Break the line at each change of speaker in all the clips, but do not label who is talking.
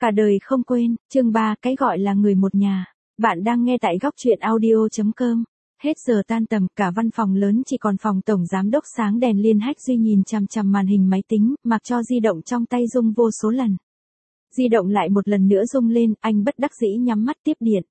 Cả đời không quên, chương 3, cái gọi là người một nhà. Bạn đang nghe tại góc truyện audio.com. Hết giờ tan tầm, cả văn phòng lớn chỉ còn phòng tổng giám đốc sáng đèn liên hách Duy nhìn chằm chằm màn hình máy tính, mặc cho di động trong tay rung vô số lần. Di động lại một lần nữa rung lên, anh bất đắc dĩ nhắm mắt tiếp điện.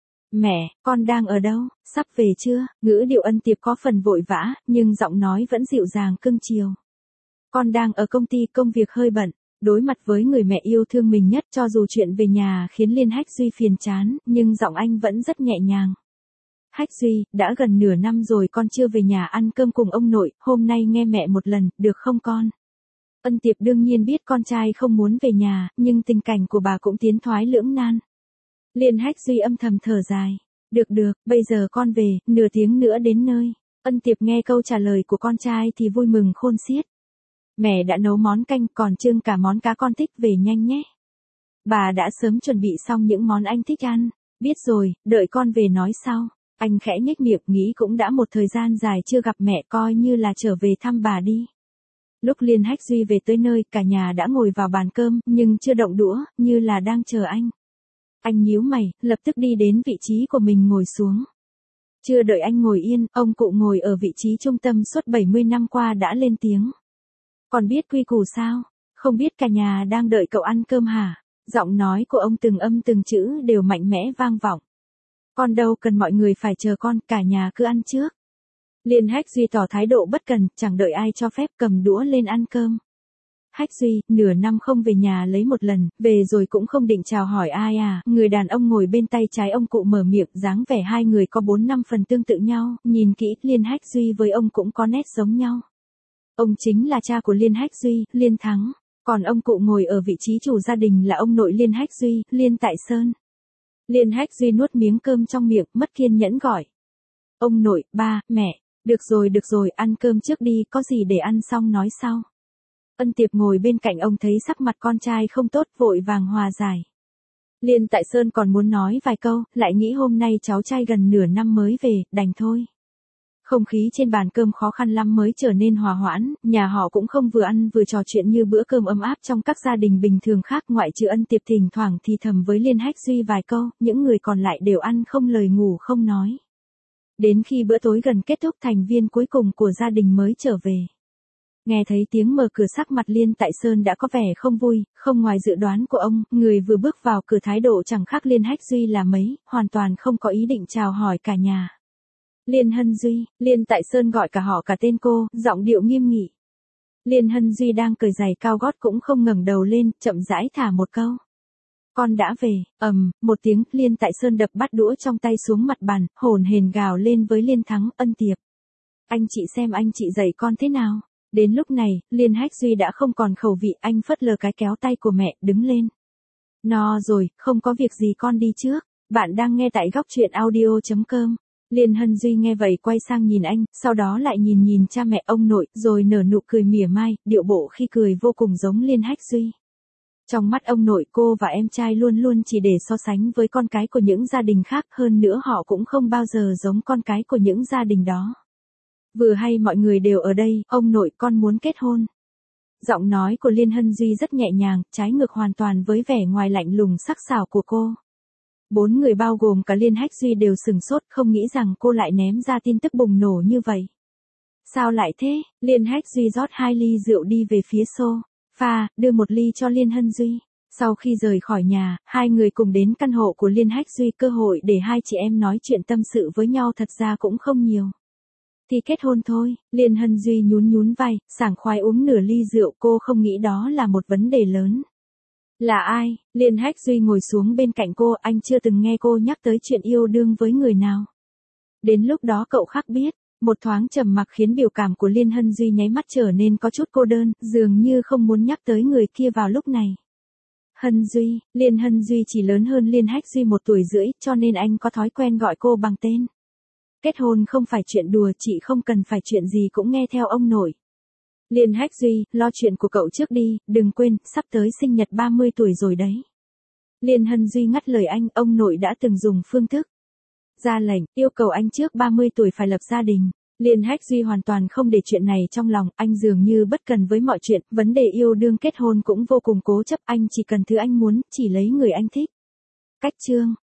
Mẹ, con đang ở đâu, sắp về chưa? Ngữ điệu Ân Tiệp có phần vội vã, nhưng giọng nói vẫn dịu dàng cưng chiều. Con đang ở công ty, công việc hơi bận. Đối mặt với người mẹ yêu thương mình nhất, cho dù chuyện về nhà khiến Liên Hách Duy phiền chán, nhưng giọng anh vẫn rất nhẹ nhàng. Hách Duy, đã gần nửa năm rồi con chưa về nhà ăn cơm cùng ông nội, hôm nay nghe mẹ một lần, được không con? Ân Tiệp đương nhiên biết con trai không muốn về nhà, nhưng tình cảnh của bà cũng tiến thoái lưỡng nan. Liên Hách Duy âm thầm thở dài. Được, bây giờ con về, nửa tiếng nữa đến nơi. Ân Tiệp nghe câu trả lời của con trai thì vui mừng khôn xiết. Mẹ đã nấu món canh, còn trưng cả món cá, con thích về nhanh nhé. Bà đã sớm chuẩn bị xong những món anh thích ăn. Biết rồi, đợi con về nói sau. Anh khẽ nhếch miệng, nghĩ cũng đã một thời gian dài chưa gặp mẹ, coi như là trở về thăm bà đi. Lúc Liên Hách Duy về tới nơi, cả nhà đã ngồi vào bàn cơm, nhưng chưa động đũa, như là đang chờ anh. Anh nhíu mày, lập tức đi đến vị trí của mình ngồi xuống. Chưa đợi anh ngồi yên, ông cụ ngồi ở vị trí trung tâm suốt 70 năm qua đã lên tiếng. Còn biết quy củ sao? Không biết cả nhà đang đợi cậu ăn cơm hả? Giọng nói của ông từng âm từng chữ đều mạnh mẽ vang vọng. Con đâu cần mọi người phải chờ con, cả nhà cứ ăn trước. Liên Hách Duy tỏ thái độ bất cần, chẳng đợi ai cho phép, cầm đũa lên ăn cơm. Hách Duy, nửa năm không về nhà lấy một lần, về rồi cũng không định chào hỏi ai à? Người đàn ông ngồi bên tay trái ông cụ mở miệng, dáng vẻ hai người có 4-5 phần tương tự nhau, nhìn kỹ, Liên Hách Duy với ông cũng có nét giống nhau. Ông chính là cha của Liên Hách Duy, Liên Thắng, còn ông cụ ngồi ở vị trí chủ gia đình là ông nội Liên Hách Duy, Liên Tại Sơn. Liên Hách Duy nuốt miếng cơm trong miệng, mất kiên nhẫn gọi. Ông nội, ba, mẹ, được rồi, ăn cơm trước đi, có gì để ăn xong nói sau. Ân Tiệp ngồi bên cạnh ông thấy sắc mặt con trai không tốt, vội vàng hòa giải. Liên Tại Sơn còn muốn nói vài câu, lại nghĩ hôm nay cháu trai gần nửa năm mới về, đành thôi. Không khí trên bàn cơm khó khăn lắm mới trở nên hòa hoãn, nhà họ cũng không vừa ăn vừa trò chuyện như bữa cơm ấm áp trong các gia đình bình thường khác, ngoại trừ Ân Tiệp thỉnh thoảng thì thầm với Liên Hách Duy vài câu, những người còn lại đều ăn không lời ngủ không nói. Đến khi bữa tối gần kết thúc, thành viên cuối cùng của gia đình mới trở về. Nghe thấy tiếng mở cửa, sắc mặt Liên Tại Sơn đã có vẻ không vui, không ngoài dự đoán của ông, người vừa bước vào cửa thái độ chẳng khác Liên Hách Duy là mấy, hoàn toàn không có ý định chào hỏi cả nhà. Liên Hân Duy, Liên Tại Sơn gọi cả họ cả tên cô, giọng điệu nghiêm nghị. Liên Hân Duy đang cởi giày cao gót cũng không ngẩng đầu lên, chậm rãi thả một câu. Con đã về, một tiếng, Liên Tại Sơn đập bát đũa trong tay xuống mặt bàn, hồn hển gào lên với Liên Thắng, Ân Tiệp. Anh chị xem anh chị dạy con thế nào. Đến lúc này, Liên Hách Duy đã không còn khẩu vị, anh phớt lờ cái kéo tay của mẹ, đứng lên. No rồi, không có việc gì, con đi trước. Bạn đang nghe tại góc truyện audio.com. Liên Hân Duy nghe vậy quay sang nhìn anh, sau đó lại nhìn cha mẹ, ông nội, rồi nở nụ cười mỉa mai, điệu bộ khi cười vô cùng giống Liên Hách Duy. Trong mắt ông nội, cô và em trai luôn luôn chỉ để so sánh với con cái của những gia đình khác, hơn nữa họ cũng không bao giờ giống con cái của những gia đình đó. Vừa hay mọi người đều ở đây, ông nội, con muốn kết hôn. Giọng nói của Liên Hân Duy rất nhẹ nhàng, trái ngược hoàn toàn với vẻ ngoài lạnh lùng sắc sảo của cô. 4 người bao gồm cả Liên Hách Duy đều sửng sốt, không nghĩ rằng cô lại ném ra tin tức bùng nổ như vậy. Sao lại thế? Liên Hách Duy rót 2 ly rượu đi về phía sofa, đưa một ly cho Liên Hân Duy. Sau khi rời khỏi nhà, hai người cùng đến căn hộ của Liên Hách Duy, cơ hội để hai chị em nói chuyện tâm sự với nhau thật ra cũng không nhiều. Thì kết hôn thôi, Liên Hân Duy nhún vai, sảng khoái uống nửa ly rượu, cô không nghĩ đó là một vấn đề lớn. Là ai? Liên Hách Duy ngồi xuống bên cạnh cô, anh chưa từng nghe cô nhắc tới chuyện yêu đương với người nào. Đến lúc đó cậu khác biết, một thoáng trầm mặc khiến biểu cảm của Liên Hân Duy nháy mắt trở nên có chút cô đơn, dường như không muốn nhắc tới người kia vào lúc này. Hân Duy, Liên Hân Duy chỉ lớn hơn Liên Hách Duy 1 tuổi rưỡi, cho nên anh có thói quen gọi cô bằng tên. Kết hôn không phải chuyện đùa, chị không cần phải chuyện gì cũng nghe theo ông nội. Liên Hách Duy, lo chuyện của cậu trước đi, đừng quên, sắp tới sinh nhật 30 tuổi rồi đấy. Liên Hân Duy ngắt lời anh, ông nội đã từng dùng phương thức ra lệnh, yêu cầu anh trước 30 tuổi phải lập gia đình. Liên Hách Duy hoàn toàn không để chuyện này trong lòng, anh dường như bất cần với mọi chuyện, vấn đề yêu đương kết hôn cũng vô cùng cố chấp, anh chỉ cần thứ anh muốn, chỉ lấy người anh thích. Cách chương